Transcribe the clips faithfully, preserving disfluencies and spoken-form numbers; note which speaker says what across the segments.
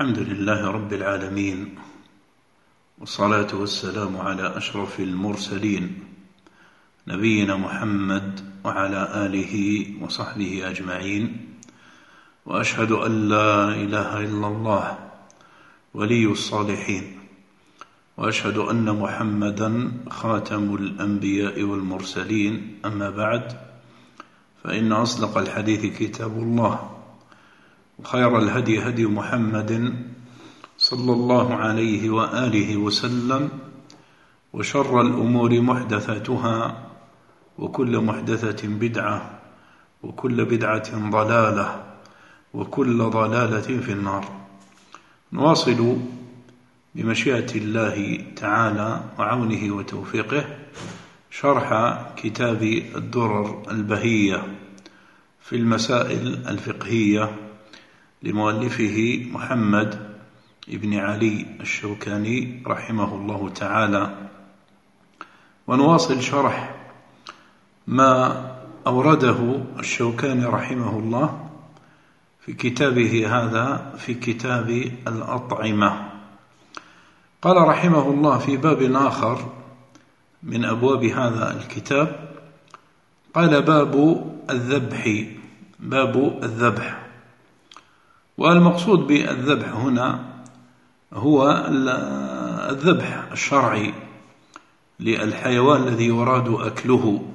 Speaker 1: الحمد لله رب العالمين، والصلاة والسلام على أشرف المرسلين نبينا محمد وعلى آله وصحبه أجمعين. وأشهد أن لا إله إلا الله ولي الصالحين، وأشهد أن محمدا خاتم الأنبياء والمرسلين. أما بعد، فإن أصدق الحديث كتاب الله، وخير الهدي هدي محمد صلى الله عليه وآله وسلم، وشر الأمور محدثاتها، وكل محدثة بدعة، وكل بدعة ضلالة، وكل ضلالة في النار. نواصل بمشيئة الله تعالى وعونه وتوفيقه شرح كتاب الدرر البهية في المسائل الفقهية لمؤلفه محمد ابن علي الشوكاني رحمه الله تعالى. ونواصل شرح ما أورده الشوكاني رحمه الله في كتابه هذا، في كتاب الأطعمة. قال رحمه الله في باب آخر من أبواب هذا الكتاب، قال باب الذبح، باب الذبح. والمقصود بالذبح هنا هو الذبح الشرعي للحيوان الذي يراد أكله.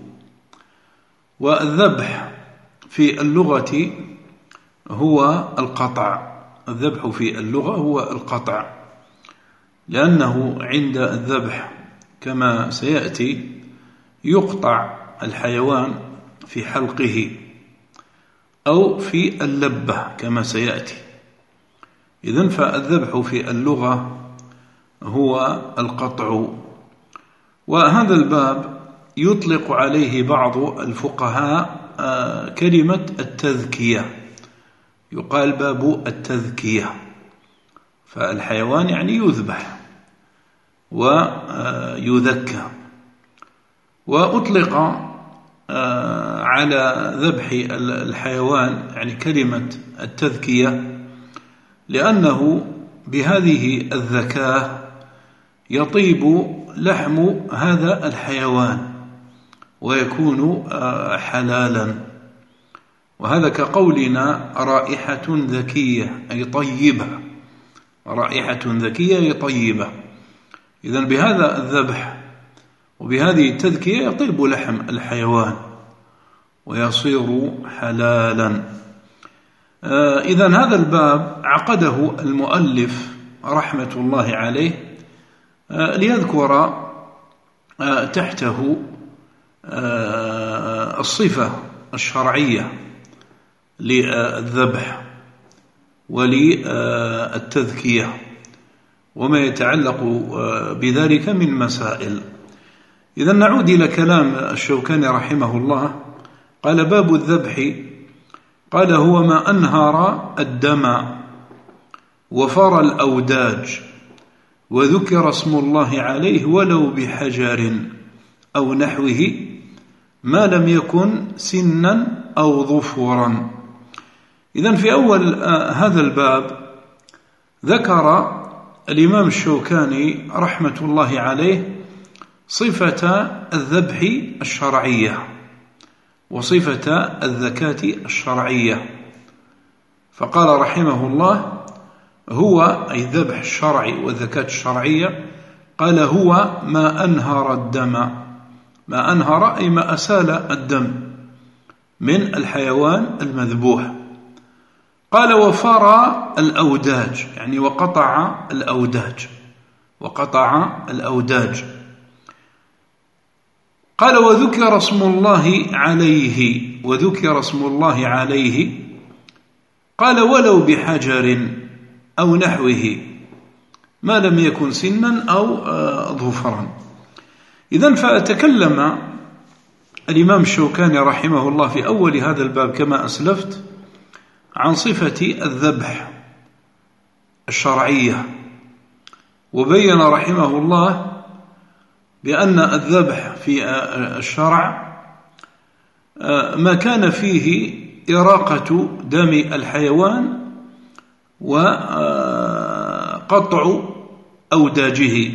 Speaker 1: والذبح في اللغة هو القطع، الذبح في اللغة هو القطع، لأنه عند الذبح كما سيأتي يقطع الحيوان في حلقه أو في اللبة كما سيأتي. إذن فالذبح في اللغة هو القطع. وهذا الباب يطلق عليه بعض الفقهاء كلمة التذكية، يقال باب التذكية. فالحيوان يعني يذبح ويذكى. وأطلق على ذبح الحيوان يعني كلمة التذكية لأنه بهذه الذكاة يطيب لحم هذا الحيوان ويكون حلالا. وهذا كقولنا رائحة ذكية أي طيبة، رائحة ذكية أي طيبة. إذن بهذا الذبح وبهذه التذكية يطيب لحم الحيوان ويصير حلالا. آه إذن هذا الباب عقده المؤلف رحمة الله عليه آه ليذكر آه تحته آه الصفة الشرعية للذبح وللتذكية وما يتعلق بذلك من مسائل. إذا نعود إلى كلام الشوكاني رحمه الله. قال باب الذبح، قال هو ما أنهر الدم وفر الأوداج وذكر اسم الله عليه ولو بحجر أو نحوه ما لم يكن سنا أو ظفرا. إذن في أول هذا الباب ذكر الإمام الشوكاني رحمة الله عليه صفة الذبح الشرعية وصفة الذكاة الشرعية. فقال رحمه الله هو أي الذبح الشرعي والذكاة الشرعية، قال هو ما أنهر الدم، ما أنهر أي ما أسال الدم من الحيوان المذبوح. قال وفر الأوداج يعني وقطع الأوداج، وقطع الأوداج. قال وذكر اسم الله عليه، وذكر اسم الله عليه. قال ولو بحجر أو نحوه ما لم يكن سنا أو ظفرا. إذن فتكلم الإمام الشوكاني رحمه الله في أول هذا الباب كما أسلفت عن صفة الذبح الشرعية، وبين رحمه الله بأن الذبح في الشرع ما كان فيه إراقة دم الحيوان وقطع أوداجه.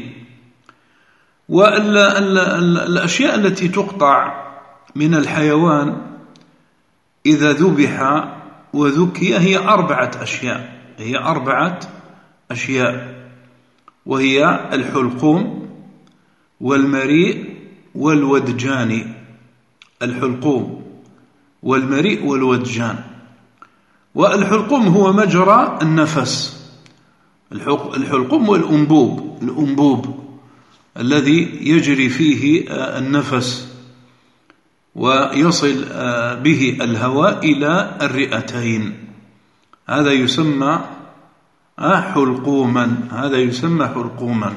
Speaker 1: والأشياء التي تقطع من الحيوان إذا ذبح وذكي هي أربعة أشياء هي أربعة أشياء وهي الحلقوم والمريء والودجان. الحلقوم والمريء والودجان. والحلقوم هو مجرى النفس. الحلقوم والأنبوب الأنبوب الذي يجري فيه النفس ويصل به الهواء إلى الرئتين، هذا يسمى حلقوما هذا يسمى حلقوما.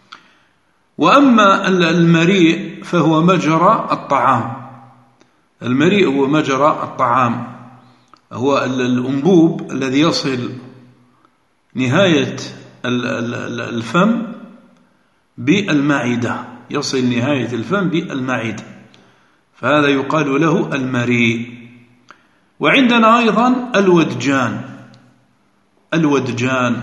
Speaker 1: وأما المريء فهو مجرى الطعام. المريء هو مجرى الطعام، هو الأنبوب الذي يصل نهاية الفم بالمعدة يصل نهاية الفم بالمعدة، فهذا يقال له المريء. وعندنا أيضا الودجان الودجان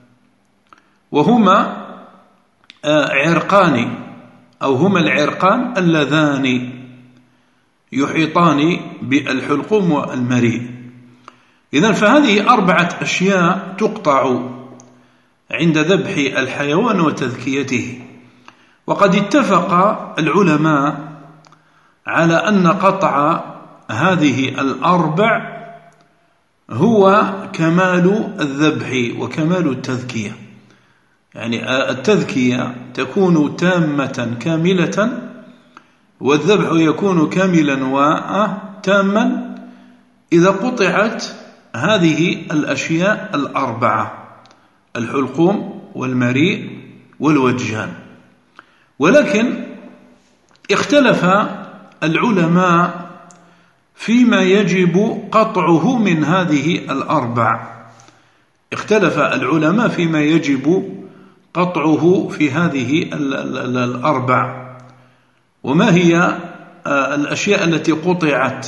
Speaker 1: وهما عرقان أو هما العرقان اللذان يحيطان بالحلقوم والمريء. إذن فهذه أربعة أشياء تقطع عند ذبح الحيوان وتذكيته. وقد اتفق العلماء على أن قطع هذه الأربع هو كمال الذبح وكمال التذكية. يعني التذكية تكون تامة كاملة والذبح يكون كاملا وتاما إذا قطعت هذه الأشياء الأربعة: الحلقوم والمريء والودجان. ولكن اختلف العلماء فيما يجب قطعه من هذه الأربع اختلف العلماء فيما يجب قطعه في هذه الأربع، وما هي الأشياء التي قطعت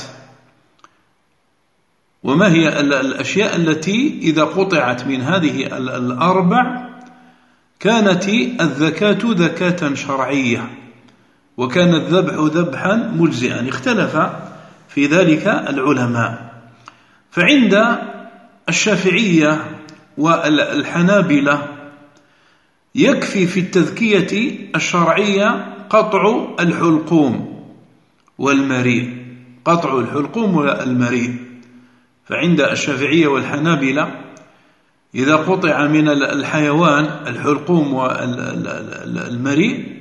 Speaker 1: وما هي الأشياء التي إذا قطعت من هذه الأربع كانت الذكاة ذكاة شرعية وكان الذبح ذبحا مجزئا. اختلف في ذلك العلماء. فعند الشافعية والحنابلة يكفي في التذكية الشرعية قطع الحلقوم والمريء قطع الحلقوم والمريء. فعند الشافعية والحنابلة إذا قطع من الحيوان الحلقوم والمريء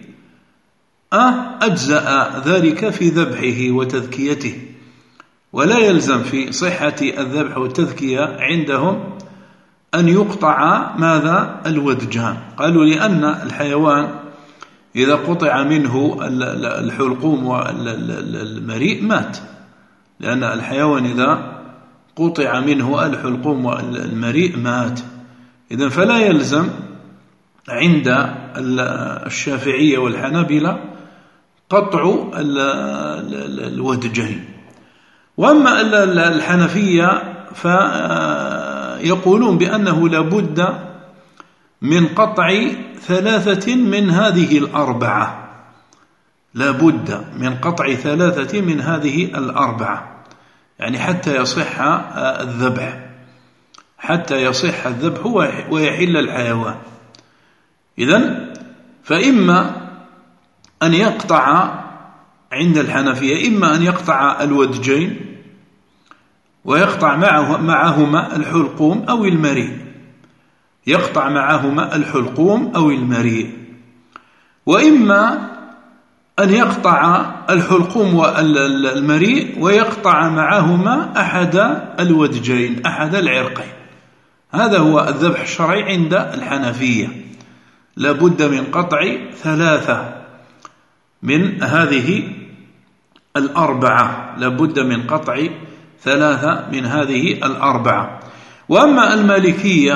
Speaker 1: أجزأ ذلك في ذبحه وتذكيته، ولا يلزم في صحة الذبح والتذكية عندهم أن يقطع ماذا؟ الودجان. قالوا لأن الحيوان إذا قطع منه الحلقوم والمريء مات، لأن الحيوان إذا قطع منه الحلقوم والمريء مات. إذن فلا يلزم عند الشافعية والحنابلة قطع الودجين. وأما الحنفية فيقولون بأنه لابد من قطع ثلاثة من هذه الأربعة لابد من قطع ثلاثة من هذه الأربعة يعني حتى يصح الذبح حتى يصح الذبح ويحل الحيوان. إذن فإما أن يقطع عند الحنفية إما أن يقطع الودجين ويقطع معه معهما الحلقوم أو المريء يقطع معهما الحلقوم أو المريء وإما أن يقطع الحلقوم والمريء ويقطع معهما أحد الودجين أحد العرقين. هذا هو الذبح الشرعي عند الحنفية، لابد من قطع ثلاثة من هذه الأربعة لابد من قطع ثلاثة من هذه الأربعة. وأما المالكية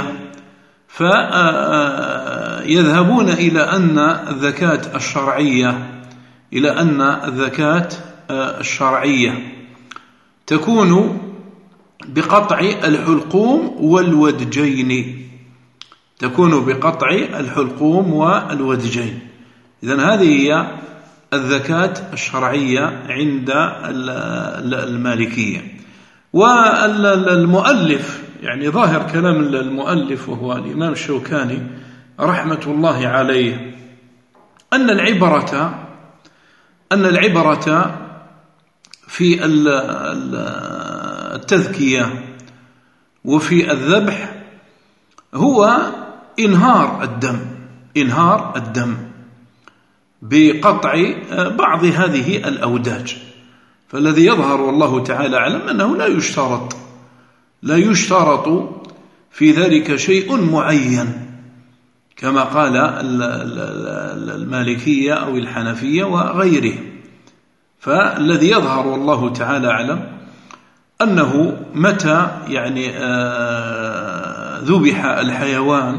Speaker 1: فيذهبون إلى أن الذكاة الشرعية إلى أن الذكاة الشرعية تكون بقطع الحلقوم والودجين، تكون بقطع الحلقوم والودجين. إذن هذه هي الزكاة الشرعية عند المالكية. والمؤلف يعني ظاهر كلام المؤلف وهو الإمام الشوكاني رحمة الله عليه أن العبرة أن العبرة في التذكية وفي الذبح هو إنهار الدم إنهار الدم بقطع بعض هذه الأوداج. فالذي يظهر والله تعالى أعلم أنه لا يشترط لا يشترط في ذلك شيء معين كما قال المالكية أو الحنفية وغيره. فالذي يظهر والله تعالى أعلم أنه متى يعني ذبح الحيوان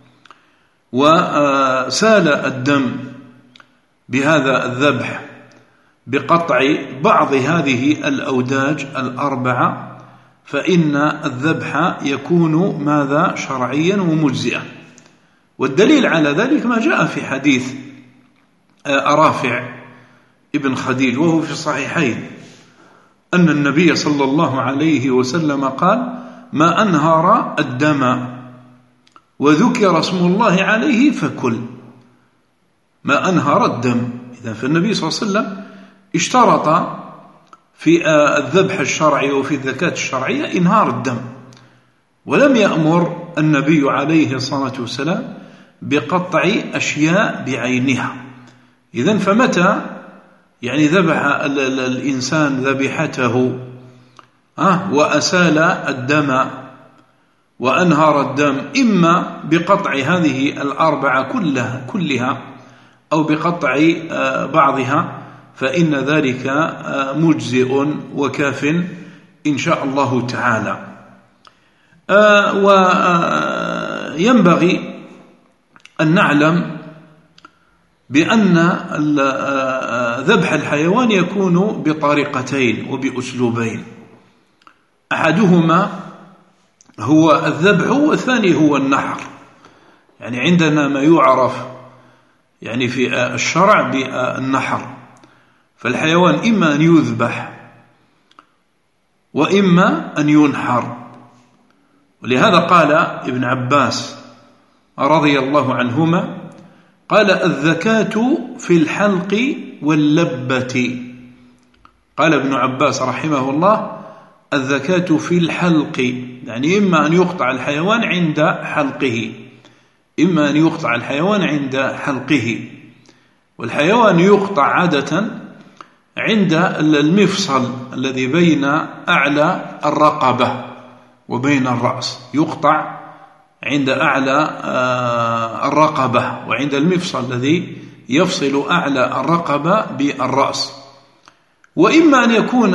Speaker 1: وسال الدم بهذا الذبح بقطع بعض هذه الأوداج الأربعة فإن الذبح يكون ماذا شرعيا ومجزئا. والدليل على ذلك ما جاء في حديث رافع ابن خديج وهو في الصحيحين أن النبي صلى الله عليه وسلم قال: ما أنهر الدم وذكر اسم الله عليه فكل. ما أنهر الدم. إذن فالنبي صلى الله عليه وسلم اشترط في الذبح الشرعي وفي الزكاة الشرعية إنهار الدم، ولم يأمر النبي عليه الصلاة والسلام بقطع أشياء بعينها. إذن فمتى يعني ذبح الإنسان ذبيحته وأسال الدم وأنهر الدم إما بقطع هذه الأربعة كلها كلها أو بقطع بعضها فإن ذلك مجزئ وكاف إن شاء الله تعالى. وينبغي أن نعلم بأن ذبح الحيوان يكون بطريقتين وبأسلوبين، أحدهما هو الذبح والثاني هو النحر. يعني عندنا ما يعرف يعني في الشرع بالنحر، فالحيوان إما أن يذبح وإما أن ينحر. ولهذا قال ابن عباس رضي الله عنهما قال: الزكاة في الحلق واللبة. قال ابن عباس رحمه الله: الزكاة في الحلق، يعني إما أن يقطع الحيوان عند حلقه إما أن يقطع الحيوان عند حلقه. والحيوان يقطع عادة عند المفصل الذي بين أعلى الرقبة وبين الرأس، يقطع عند أعلى الرقبة وعند المفصل الذي يفصل أعلى الرقبة بالرأس. وإما أن يكون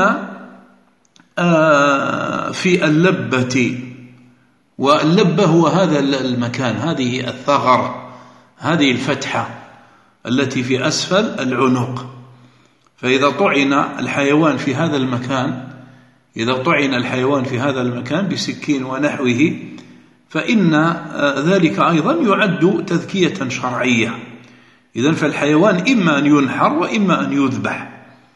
Speaker 1: في اللبة، واللبة هو هذا المكان، هذه الثغرة، هذه الفتحة التي في أسفل العنق. فإذا طعن الحيوان في هذا المكان إذا طعن الحيوان في هذا المكان بسكين ونحوه فإن ذلك أيضا يعد تذكية شرعية. إذن فالحيوان إما أن ينحر وإما أن يذبح.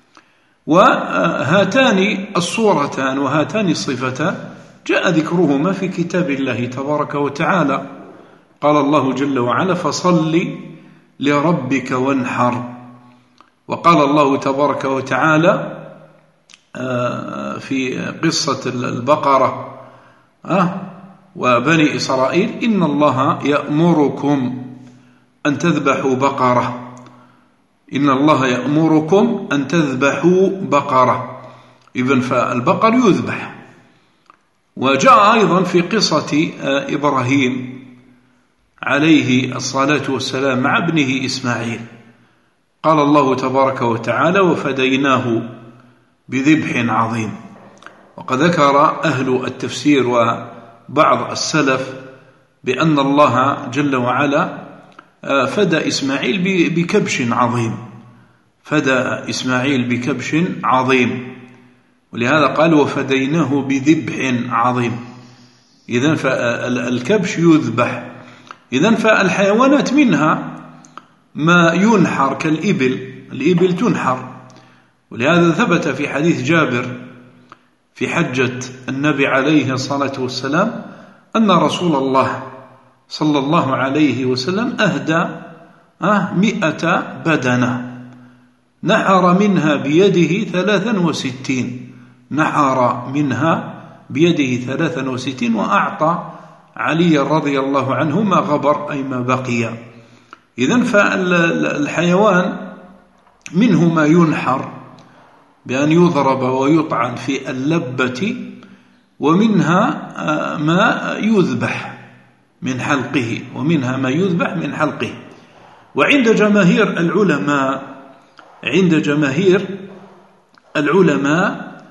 Speaker 1: وهاتان الصورتان وهاتان الصفتان جاء ذكرهما في كتاب الله تبارك وتعالى. قال الله جل وعلا: فصل لربك وانحر. وقال الله تبارك وتعالى في قصة البقرة وبني إسرائيل: إن الله يأمركم أن تذبحوا بقرة إن الله يأمركم أن تذبحوا بقرة. إذن فالبقر يذبح. وجاء أيضا في قصة إبراهيم عليه الصلاة والسلام مع ابنه إسماعيل، قال الله تبارك وتعالى: وفديناه بذبح عظيم. وقد ذكر أهل التفسير وبعض السلف بأن الله جل وعلا فدى إسماعيل بكبش عظيم فدى إسماعيل بكبش عظيم ولهذا قال وفديناه بذبح عظيم. إذن فالكبش يذبح. إذن فالحيوانات منها ما ينحر كالإبل، الإبل تنحر. ولهذا ثبت في حديث جابر في حجة النبي عليه الصلاة والسلام أن رسول الله صلى الله عليه وسلم أهدى مئة بدنة، نحر منها بيده ثلاثا وستين، نحر منها بيده ثلاثا وستين وأعطى علي رضي الله عنه ما غبر أي ما بقي. إذن فالحيوان منه ما ينحر بأن يضرب ويطعن في اللبة، ومنها ما يذبح من حلقه، ومنها ما يذبح من حلقه. وعند جماهير العلماء عند جماهير العلماء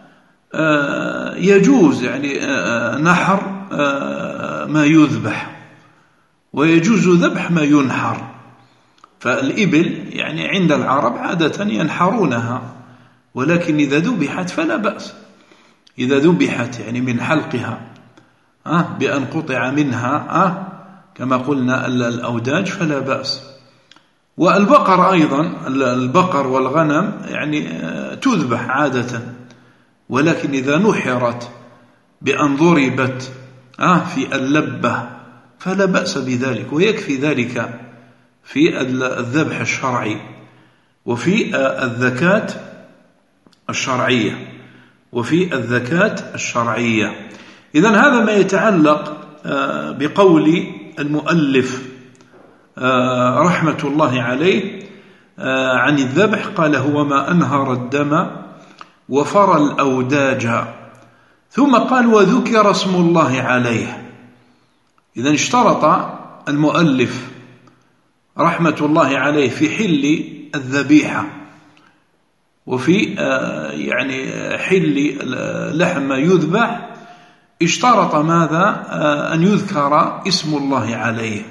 Speaker 1: يجوز يعني نحر ما يذبح، ويجوز ذبح ما ينحر. فالإبل يعني عند العرب عادة ينحرونها، ولكن إذا ذبحت فلا بأس، إذا ذبحت يعني من حلقها أه بأن قطع منها أه كما قلنا الأوداج فلا بأس. والبقر أيضا، البقر والغنم يعني تذبح عادة، ولكن إذا نحرت بأن ضربت أه في اللبة فلا بأس بذلك، ويكفي ذلك في الذبح الشرعي وفي الذكاة الشرعية وفي الذكاة الشرعية. إذن هذا ما يتعلق بقول المؤلف رحمة الله عليه عن الذبح. قال هو ما أنهر الدم وفر الأوداج، ثم قال وذكر اسم الله عليه. إذن اشترط المؤلف رحمة الله عليه في حل الذبيحة وفي يعني حل لحم ما يذبح، اشترط ماذا؟ أن يذكر اسم الله عليه.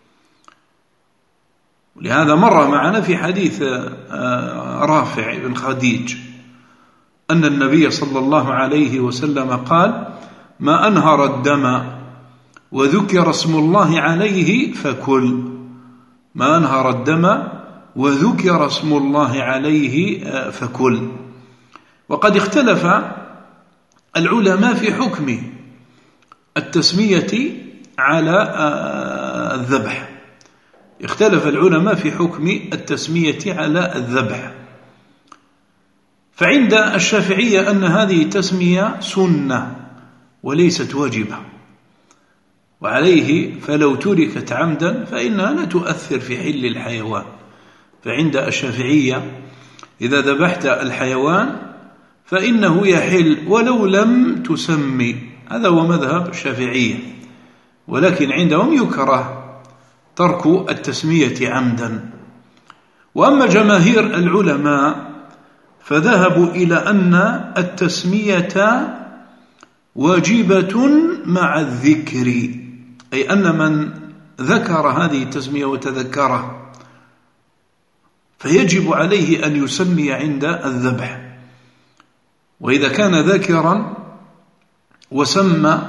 Speaker 1: ولهذا مر معنا في حديث رافع بن خديج أن النبي صلى الله عليه وسلم قال ما أنهر الدم وذكر اسم الله عليه فكل، ما أنهر الدم وذكر اسم الله عليه فكل. وقد اختلف العلماء في حكم التسمية على الذبح، اختلف العلماء في حكم التسمية على الذبح. فعند الشافعية أن هذه التسمية سنة وليست واجبة، وعليه فلو تركت عمدا فإنها لا تؤثر في حل الحيوان. فعند الشافعية إذا ذبحت الحيوان فإنه يحل ولو لم تسمي، هذا هو مذهب الشافعية. ولكن عندهم يكره ترك التسمية عمدا. وأما جماهير العلماء فذهبوا إلى أن التسمية واجبة مع الذكر، أي أن من ذكر هذه التسمية وتذكره فيجب عليه أن يسمي عند الذبح. وإذا كان ذاكرا وسمى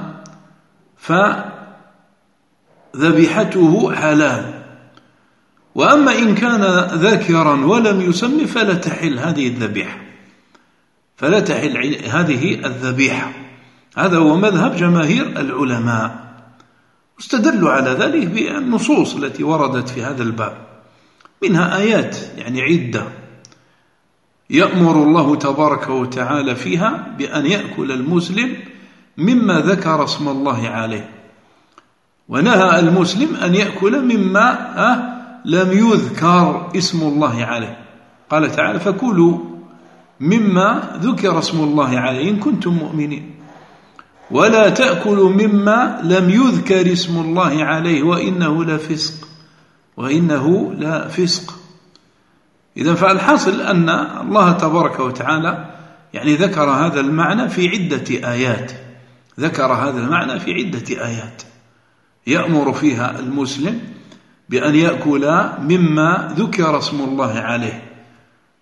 Speaker 1: فذبيحته حلال. وأما إن كان ذاكرا ولم يسمي فلا تحل هذه الذبيحة، فلا تحل هذه الذبيحة. هذا هو مذهب جماهير العلماء، استدلوا على ذلك بالنصوص التي وردت في هذا الباب، منها آيات يعني عدة يأمر الله تبارك وتعالى فيها بأن يأكل المسلم مما ذكر اسم الله عليه، ونهى المسلم أن يأكل مما لم يذكر اسم الله عليه. قال تعالى فكلوا مما ذكر اسم الله عليه إن كنتم مؤمنين، ولا تأكلوا مما لم يذكر اسم الله عليه وإنه لفسق وإنه لفسق. إذن فالحاصل أن الله تبارك وتعالى يعني ذكر هذا المعنى في عدة آيات، ذكر هذا المعنى في عدة آيات يأمر فيها المسلم بأن يأكل مما ذكر اسم الله عليه.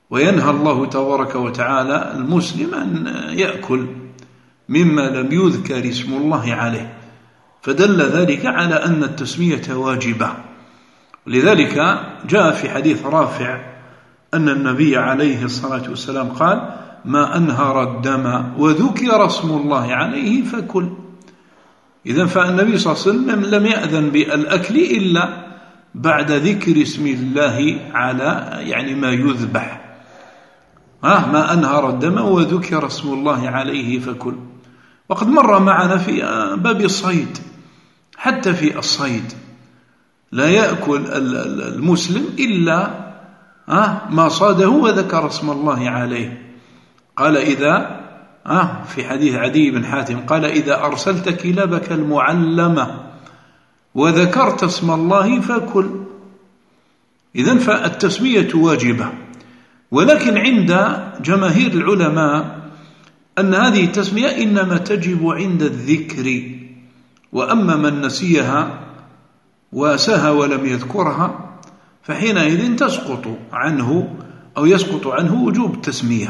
Speaker 1: وينهى الله تبارك وتعالى المسلم أن يأكل مما لم يذكر اسم الله عليه، فدل ذلك على أن التسمية واجبة. لذلك جاء في حديث رافع أن النبي عليه الصلاة والسلام قال: ما أنهر الدم وذكر اسم الله عليه فكل. إذن فالنبي صلى الله عليه وسلم لم يأذن بالأكل إلا بعد ذكر اسم الله على يعني ما يذبح. آه ما أنهر الدم وذكر اسم الله عليه فكل. وقد مر معنا في باب الصيد، حتى في الصيد لا يأكل المسلم إلا آه ما صاده وذكر اسم الله عليه. قال إذا آه في حديث عدي بن حاتم قال: إذا أرسلت كلابك المعلمة وذكرت اسم الله فكل. إذن فالتسمية واجبة، ولكن عند جماهير العلماء أن هذه التسمية إنما تجب عند الذكر، وأما من نسيها وسهى ولم يذكرها فحينئذ تسقط عنه أو يسقط عنه وجوب التسمية،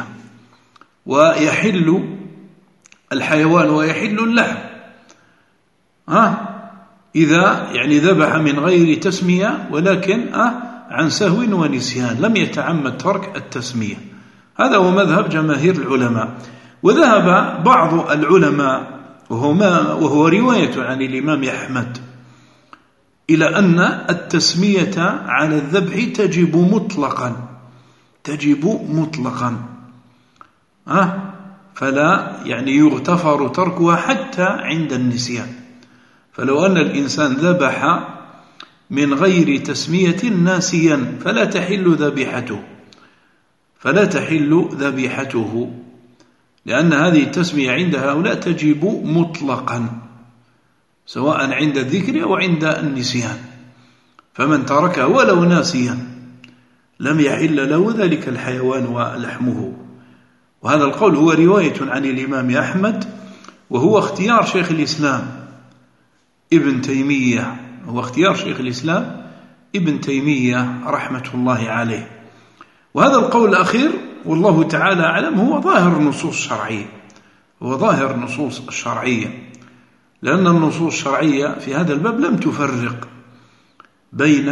Speaker 1: ويحل الحيوان ويحل اللحم آه إذا يعني ذبح من غير تسمية، ولكن آه عن سهو ونسيان لم يتعمد ترك التسمية. هذا هو مذهب جماهير العلماء. وذهب بعض العلماء وهو, ما وهو رواية عن الإمام أحمد إلى أن التسمية على الذبح تجب مطلقا تجب مطلقا آه فلا يعني يغتفر تركها حتى عند النسيان. فلو أن الإنسان ذبح من غير تسمية ناسيا فلا تحل ذبيحته فلا تحل ذبيحته لأن هذه التسمية عند هؤلاء تجب مطلقا سواء عند الذكر أو عند النسيان. فمن تركها ولو ناسيا لم يحل له ذلك الحيوان ولحمه. وهذا القول هو رواية عن الإمام أحمد، وهو اختيار شيخ الإسلام ابن تيمية هو اختيار شيخ الإسلام ابن تيمية رحمة الله عليه. وهذا القول الأخير والله تعالى أعلم هو ظاهر النصوص الشرعية هو ظاهر النصوص الشرعية لأن النصوص الشرعية في هذا الباب لم تفرق بين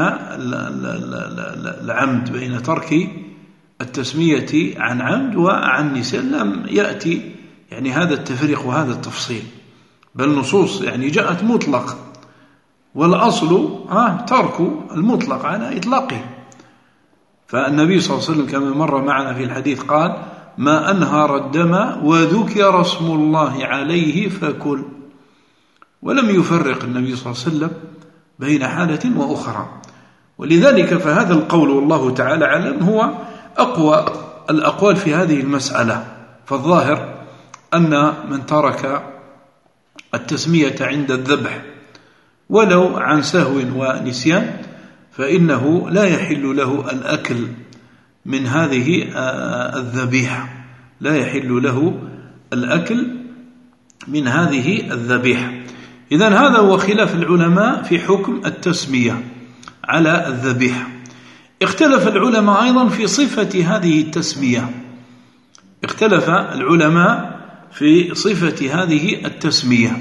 Speaker 1: العمد بين ترك التسمية عن عمد وعن نسيان، لم يأتي يعني هذا التفريق وهذا التفصيل، بل النصوص يعني جاءت مطلق، والأصل آه ترك المطلق على إطلاقه. فالنبي صلى الله عليه وسلم كما مر معنا في الحديث قال: ما أنهر الدم وذكر اسم الله عليه فكل. ولم يفرق النبي صلى الله عليه وسلم بين حالة وأخرى. ولذلك فهذا القول والله تعالى أعلم هو أقوى الأقوال في هذه المسألة. فالظاهر أن من ترك التسمية عند الذبح ولو عن سهو ونسيان فإنه لا يحل له الأكل من هذه الذبيحة لا يحل له الأكل من هذه الذبيحة. إذن هذا هو خلاف العلماء في حكم التسمية على الذبيحة. اختلف العلماء أيضا في صفة هذه التسمية اختلف العلماء في صفة هذه التسمية.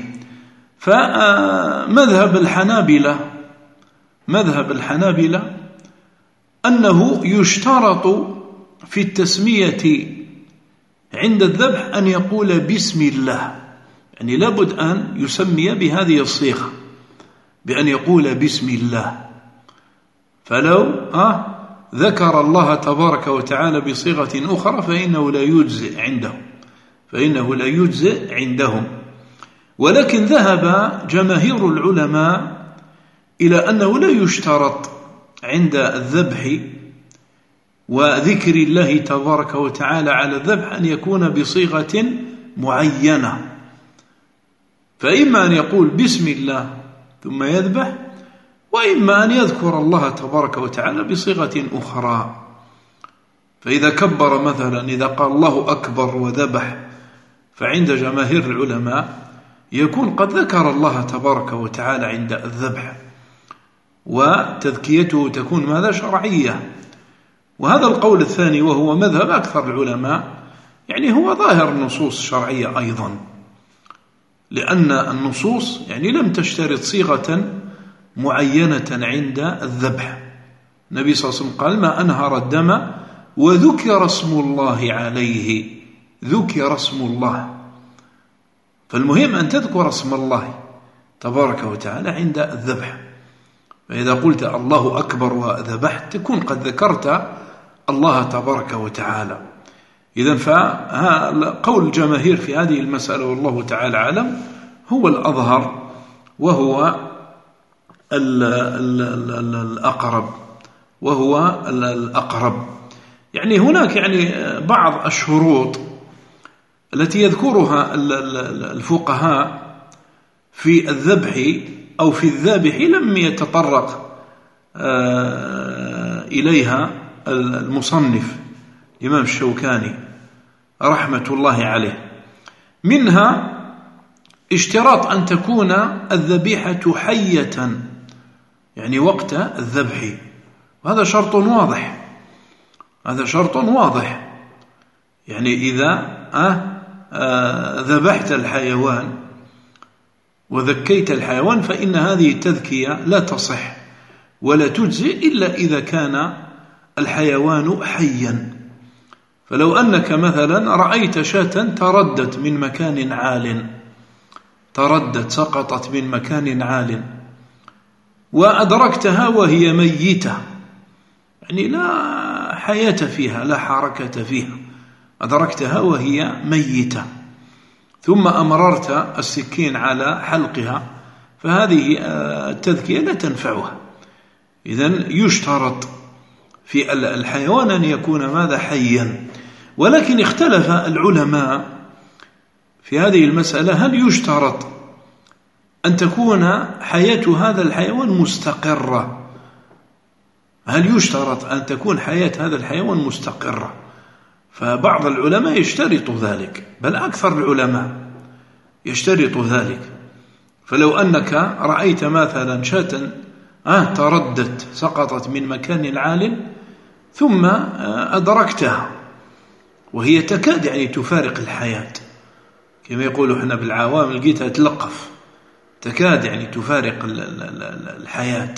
Speaker 1: فمذهب الحنابلة مذهب الحنابلة أنه يشترط في التسمية عند الذبح أن يقول بسم الله، يعني لابد أن يسمي بهذه الصيغة بأن يقول بسم الله. فلو آه ذكر الله تبارك وتعالى بصيغة أخرى فإنه لا يجزئ عندهم فإنه لا يجزئ عندهم. ولكن ذهب جماهير العلماء إلى أنه لا يشترط عند الذبح وذكر الله تبارك وتعالى على الذبح أن يكون بصيغة معينة، فإما أن يقول بسم الله ثم يذبح، وإما أن يذكر الله تبارك وتعالى بصيغة أخرى. فإذا كبر مثلا إذا قال الله أكبر وذبح فعند جماهير العلماء يكون قد ذكر الله تبارك وتعالى عند الذبح، وتذكيته تكون ماذا شرعية. وهذا القول الثاني وهو مذهب أكثر العلماء يعني هو ظاهر النصوص الشرعية أيضا، لأن النصوص يعني لم تشترط صيغة معينة عند الذبح. النبي صلى الله عليه وسلم قال: ما أنهر الدم وذكر اسم الله عليه، ذكر اسم الله. فالمهم أن تذكر اسم الله تبارك وتعالى عند الذبح. فإذا قلت الله أكبر وذبحت تكون قد ذكرت الله تبارك وتعالى. إذن فقول الجماهير في هذه المسألة والله تعالى أعلم هو الأظهر وهو الأقرب وهو الأقرب. يعني هناك يعني بعض الشروط التي يذكرها الفقهاء في الذبح أو في الذابح لم يتطرق إليها المصنف الإمام الشوكاني رحمة الله عليه. منها اشتراط أن تكون الذبيحة حية يعني وقت الذبح، وهذا شرط واضح، هذا شرط واضح. يعني إذا ذبحت الحيوان وذكيت الحيوان فإن هذه التذكية لا تصح ولا تجزئ إلا إذا كان الحيوان حيا. فلو أنك مثلا رأيت شاة تردت من مكان عال، تردت سقطت من مكان عال وأدركتها وهي ميتة، يعني لا حياة فيها لا حركة فيها، أدركتها وهي ميتة ثم أمررت السكين على حلقها، فهذه التذكية لا تنفعها. إذن يشترط في الحيوان أن يكون ماذا؟ حيا. ولكن اختلف العلماء في هذه المسألة، هل يشترط أن تكون حياة هذا الحيوان مستقرة؟ هل يشترط أن تكون حياة هذا الحيوان مستقرة؟ فبعض العلماء يشترط ذلك، بل أكثر العلماء يشترط ذلك. فلو أنك رأيت مثلا شاة آه تردت سقطت من مكان عال ثم آه أدركتها وهي تكاد يعني تفارق الحياة، كما يقولوا احنا بالعوام لقيتها تلقف، تكاد يعني تفارق الحياة.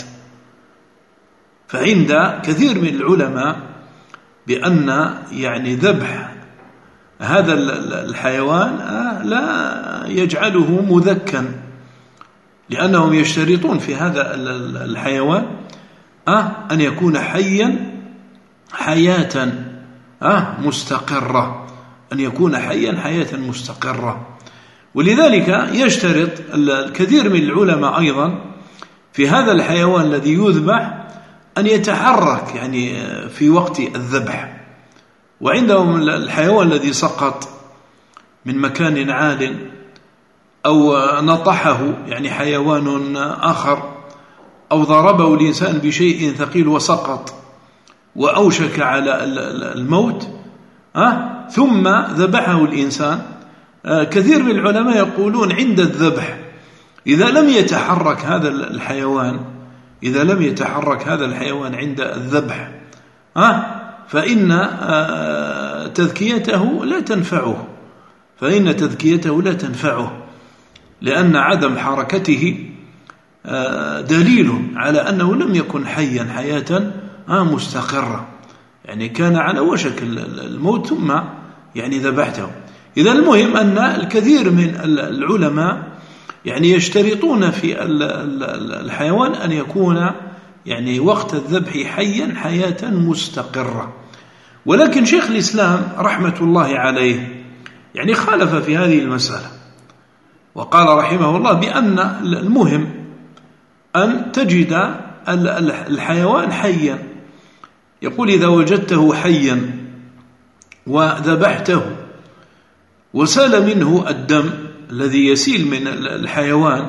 Speaker 1: فعند كثير من العلماء بأن يعني ذبح هذا الحيوان لا يجعله مذكا، لأنهم يشترطون في هذا الحيوان أن يكون حيا حياة مستقرة، أن يكون حيا حياة مستقرة. ولذلك يشترط الكثير من العلماء أيضا في هذا الحيوان الذي يذبح أن يتحرك يعني في وقت الذبح. وعندهم الحيوان الذي سقط من مكان عال أو نطحه يعني حيوان آخر أو ضربه الإنسان بشيء ثقيل وسقط وأوشك على الموت أه؟ ثم ذبحه الإنسان، أه كثير من العلماء يقولون عند الذبح إذا لم يتحرك هذا الحيوان إذا لم يتحرك هذا الحيوان عند الذبح أه؟ فإن أه تذكيته لا تنفعه فإن تذكيته لا تنفعه لأن عدم حركته أه دليل على أنه لم يكن حيا حياة أه مستقرة، يعني كان على وشك الموت ثم يعني ذبحته. إذا المهم أن الكثير من العلماء يعني يشترطون في الحيوان أن يكون يعني وقت الذبح حيا حياة مستقرة. ولكن شيخ الإسلام رحمة الله عليه يعني خالف في هذه المسألة، وقال رحمه الله بأن المهم أن تجد الحيوان حيا. يقول إذا وجدته حيا وذبحته وسال منه الدم الذي يسيل من الحيوان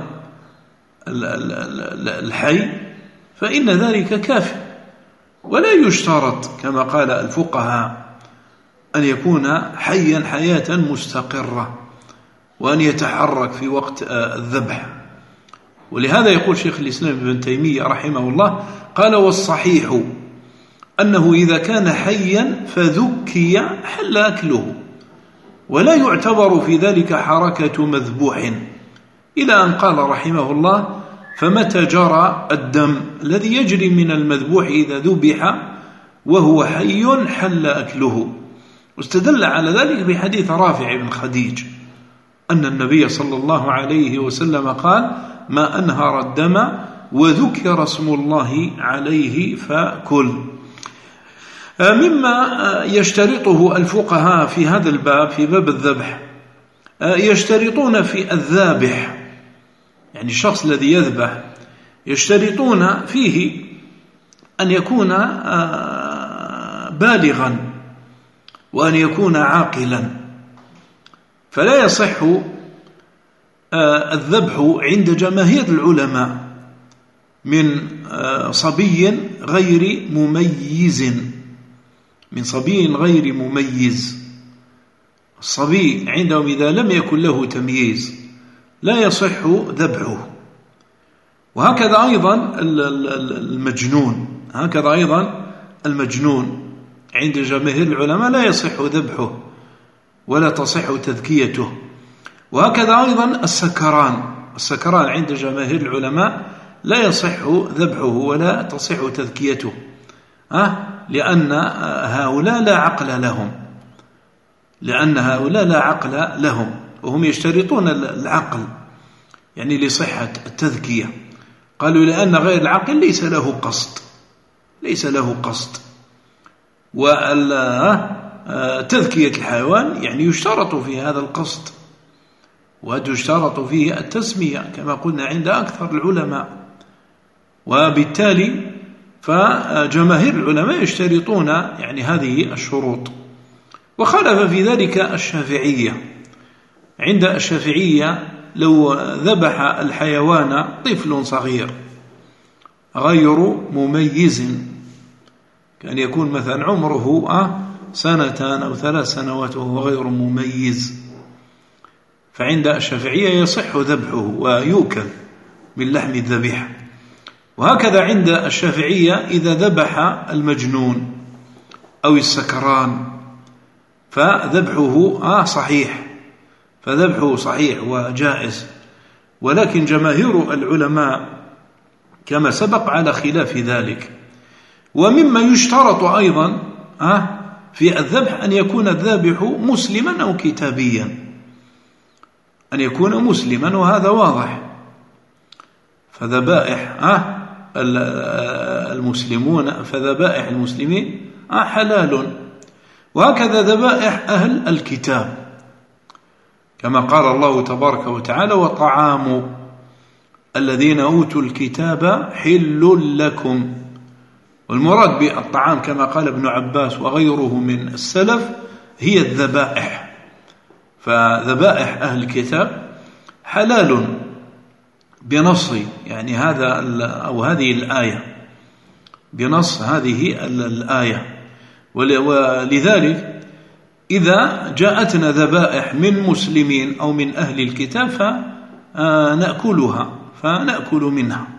Speaker 1: الحي فإن ذلك كافٍ، ولا يشترط كما قال الفقهاء أن يكون حيا حياة مستقرة وأن يتحرك في وقت الذبح. ولهذا يقول شيخ الإسلام ابن تيمية رحمه الله قال والصحيح أنه إذا كان حيا فذكي حل أكله، ولا يعتبر في ذلك حركة مذبوح، إلى أن قال رحمه الله: فمتى جرى الدم الذي يجري من المذبوح إذا ذبح وهو حي حل أكله. واستدل على ذلك بحديث رافع بن خديج أن النبي صلى الله عليه وسلم قال: ما أنهر الدم وذكر اسم الله عليه فكل. مما يشترطه الفقهاء في هذا الباب، في باب الذبح، يشترطون في الذابح، يعني الشخص الذي يذبح، يشترطون فيه أن يكون بالغا وأن يكون عاقلا. فلا يصح الذبح عند جماهير العلماء من صبي غير مميز، من صبي غير مميز. الصبي عندهم إذا لم يكن له تمييز لا يصح ذبحه. وهكذا أيضا المجنون، هكذا أيضا المجنون عند جماهير العلماء لا يصح ذبحه ولا تصح تذكيته. وهكذا أيضا السكران، السكران عند جماهير العلماء لا يصح ذبحه ولا تصح تذكيته، أه؟ لأن هؤلاء لا عقل لهم، لأن هؤلاء لا عقل لهم، وهم يشترطون العقل يعني لصحة التذكية. قالوا لأن غير العاقل ليس له قصد، ليس له قصد. وتذكية الحيوان يعني يشترط في هذا القصد، وتشترط فيه التسمية كما قلنا عند أكثر العلماء. وبالتالي فجماهير العلماء يشترطون يعني هذه الشروط. وخالف في ذلك الشافعية. عند الشافعية لو ذبح الحيوان طفل صغير غير مميز، كان يكون مثلا عمره سنتان أو ثلاث سنوات وهو غير مميز، فعند الشافعية يصح ذبحه ويؤكل من لحم الذبيحة. وهكذا عند الشافعية إذا ذبح المجنون أو السكران فذبحه آه صحيح، فذبحه صحيح وجائز. ولكن جماهير العلماء كما سبق على خلاف ذلك. ومما يشترط أيضا آه في الذبح أن يكون الذابح مسلما أو كتابيا، أن يكون مسلما، وهذا واضح. فذبائح آه المسلمون فذبائح المسلمين آه حلال. وهكذا ذبائح أهل الكتاب كما قال الله تبارك وتعالى: وطعام الذين أوتوا الكتاب حل لكم. والمراد بالطعام كما قال ابن عباس وغيره من السلف هي الذبائح. فذبائح أهل الكتاب حلال بنص يعني هذا أو هذه الآية، بنص هذه الآية. ولذلك إذا جاءتنا ذبائح من مسلمين أو من أهل الكتاب فنأكلها فنأكل منها.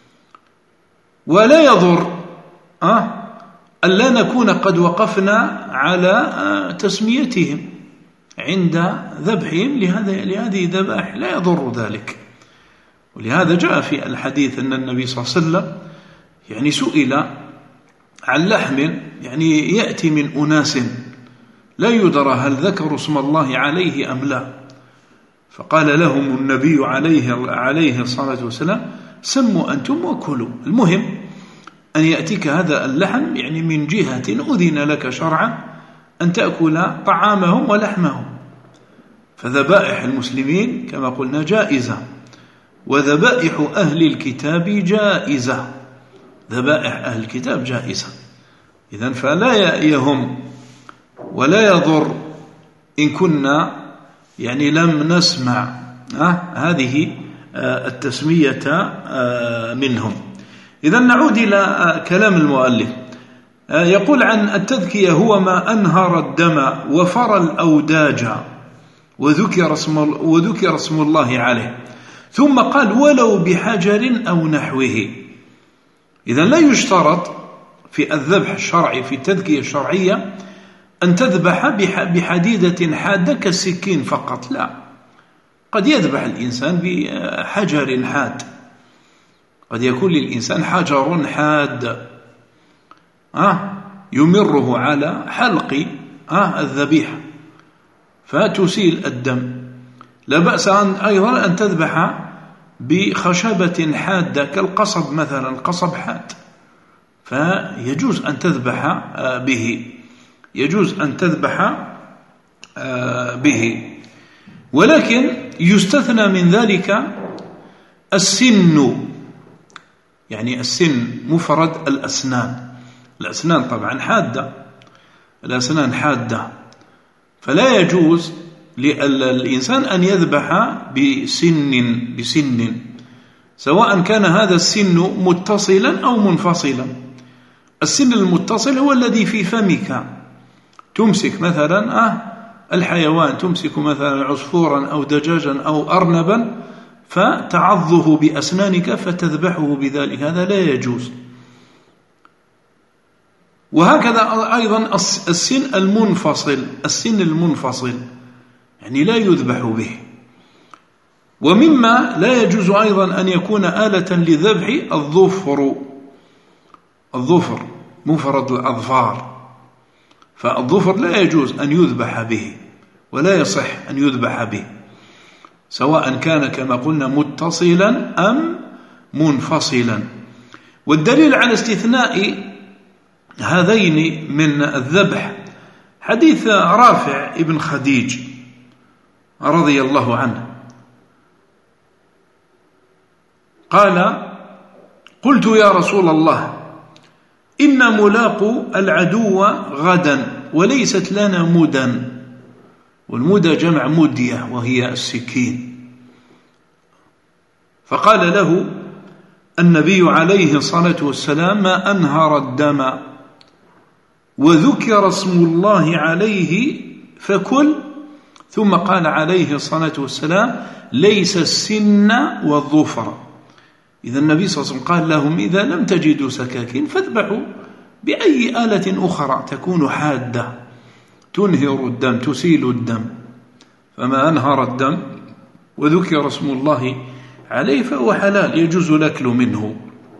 Speaker 1: ولا يضر أه ألا نكون قد وقفنا على تسميتهم عند ذبحهم لهذه الذبائح، لا يضر ذلك. ولهذا جاء في الحديث أن النبي صلى الله عليه وسلم يعني سئل عن لحم يعني يأتي من أناس لا يدرى هل ذكروا اسم الله عليه أم لا، فقال لهم النبي عليه عليه الصلاة والسلام: سموا أنتم وكلوا. المهم أن يأتيك هذا اللحم يعني من جهة أذن لك شرعا أن تأكل طعامهم ولحمهم. فذبائح المسلمين كما قلنا جائزة، وذبائح أهل الكتاب جائزة. ذبائح أهل الكتاب جائزة. إذن فلا يهم ولا يضر إن كنا يعني لم نسمع آه هذه آه التسمية آه منهم. إذن نعود إلى آه كلام المؤلف. آه يقول عن التذكية: هو ما أنهر الدم وفر الأوداج وذكر اسم, وذكر اسم الله عليه. ثم قال: ولو بحجر أو نحوه. إذن لا يشترط في الذبح الشرعي في التذكية الشرعية أن تذبح بحديدة حادة كالسكين فقط، لا، قد يذبح الإنسان بحجر حاد، قد يكون للإنسان حجر حاد آه يمره على حلق آه الذبيحة فتسيل الدم. لا بأس أن أيضا أن تذبح بخشبة حادة كالقصب مثلا، قصب حاد، فيجوز أن تذبح به، يجوز أن تذبح به. ولكن يستثنى من ذلك السن، يعني السن مفرد الأسنان، الأسنان طبعا حادة، الأسنان حادة، فلا يجوز للإنسان أن يذبح بسن بسن سواء كان هذا السن متصلا أو منفصلا. السن المتصل هو الذي في فمك، تمسك مثلا آه الحيوان، تمسك مثلا عصفورا أو دجاجا أو أرنبا فتعضه بأسنانك فتذبحه بذلك، هذا لا يجوز. وهكذا أيضا السن المنفصل، السن المنفصل يعني لا يذبح به. ومما لا يجوز أيضا أن يكون آلة للذبح الظفر، الظفر مفرد الأظفار، فالظفر لا يجوز أن يذبح به ولا يصح أن يذبح به، سواء كان كما قلنا متصلا أم منفصلا. والدليل على استثناء هذين من الذبح حديث رافع ابن خديج رضي الله عنه قال: قلت يا رسول الله إن ملاق العدو غدا وليست لنا مدى، والمدى جمع مدية وهي السكين. فقال له النبي عليه الصلاة والسلام: ما أنهر الدم وذكر اسم الله عليه فكل. ثم قال عليه الصلاة والسلام: ليس السن والظفر. إذا النبي صلى الله عليه وسلم قال لهم: إذا لم تجدوا سكاكين فاذبحوا بأي آلة أخرى تكون حادة تنهر الدم تسيل الدم. فما أنهر الدم وذكر اسم الله عليه فهو حلال، يجوز الأكل منه.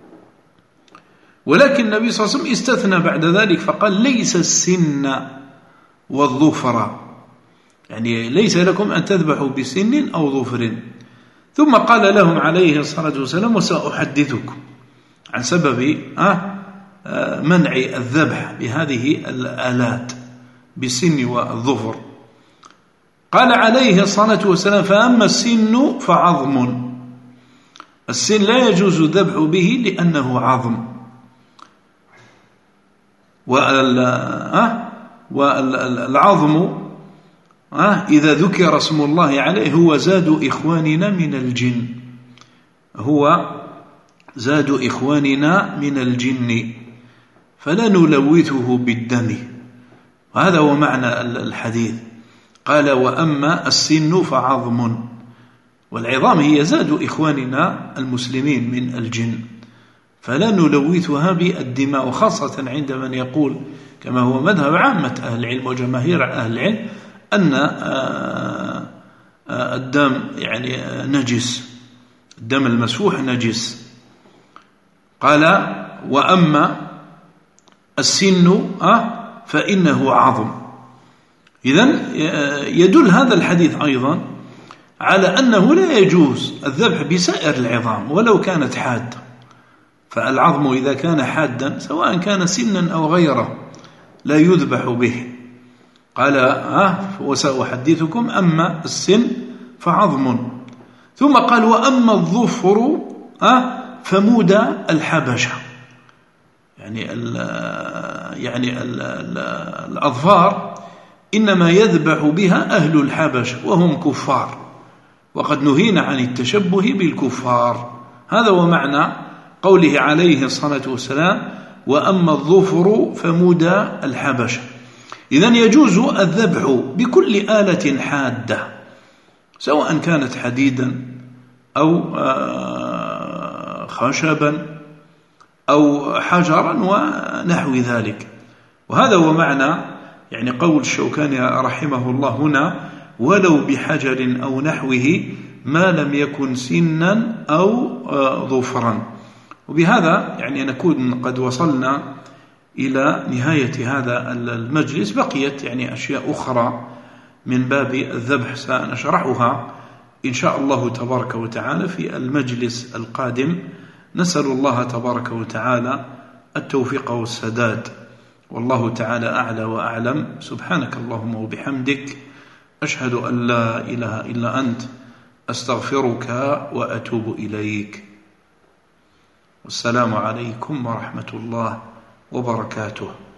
Speaker 1: ولكن النبي صلى الله عليه وسلم استثنى بعد ذلك فقال: ليس السن والظفر، يعني ليس لكم أن تذبحوا بسن أو ظفر. ثم قال لهم عليه الصلاة والسلام: وسأحدثكم عن سبب منع الذبح بهذه الآلات بالسن والظفر. قال عليه الصلاة والسلام: فأما السن فعظم. السن لا يجوز الذبح به لأنه عظم، والعظم إذا ذكر اسم الله عليه هو زاد إخواننا من الجن، هو زاد إخواننا من الجن، فلا نلوثه بالدم. وهذا هو معنى الحديث. قال: وأما السن فعظم، والعظام هي زاد إخواننا المسلمين من الجن، فلا نلوثها بالدماء. وخاصة عند من يقول كما هو مذهب عامة أهل العلم وجماهير أهل العلم أن الدم يعني نجس، الدم المسفوح نجس. قال: وأما السن فإنه عظم. إذن يدل هذا الحديث أيضا على أنه لا يجوز الذبح بسائر العظام ولو كانت حادة، فالعظم إذا كان حادا سواء كان سنا أو غيره لا يذبح به. قال: آه وسأحدثكم أما السن فعظم. ثم قال: وأما الظفر آه فمود الحبشة، يعني ال يعني ال ال الأظفار إنما يذبح بها أهل الحبشة وهم كفار، وقد نهينا عن التشبه بالكفار. هذا هو معنى قوله عليه الصلاة والسلام: وأما الظفر فمود الحبشة. إذن يجوز الذبح بكل آلة حادة سواء كانت حديدا أو خشبا أو حجرا ونحو ذلك. وهذا هو معنى يعني قول الشوكاني رحمه الله هنا: ولو بحجر أو نحوه ما لم يكن سنا أو ظفرا. وبهذا يعني نكون قد وصلنا إلى نهاية هذا المجلس. بقيت يعني أشياء أخرى من باب الذبح سنشرحها إن شاء الله تبارك وتعالى في المجلس القادم. نسأل الله تبارك وتعالى التوفيق والسداد، والله تعالى أعلى وأعلم. سبحانك اللهم وبحمدك، أشهد أن لا إله إلا أنت، أستغفرك وأتوب إليك. والسلام عليكم ورحمة الله وبركاته.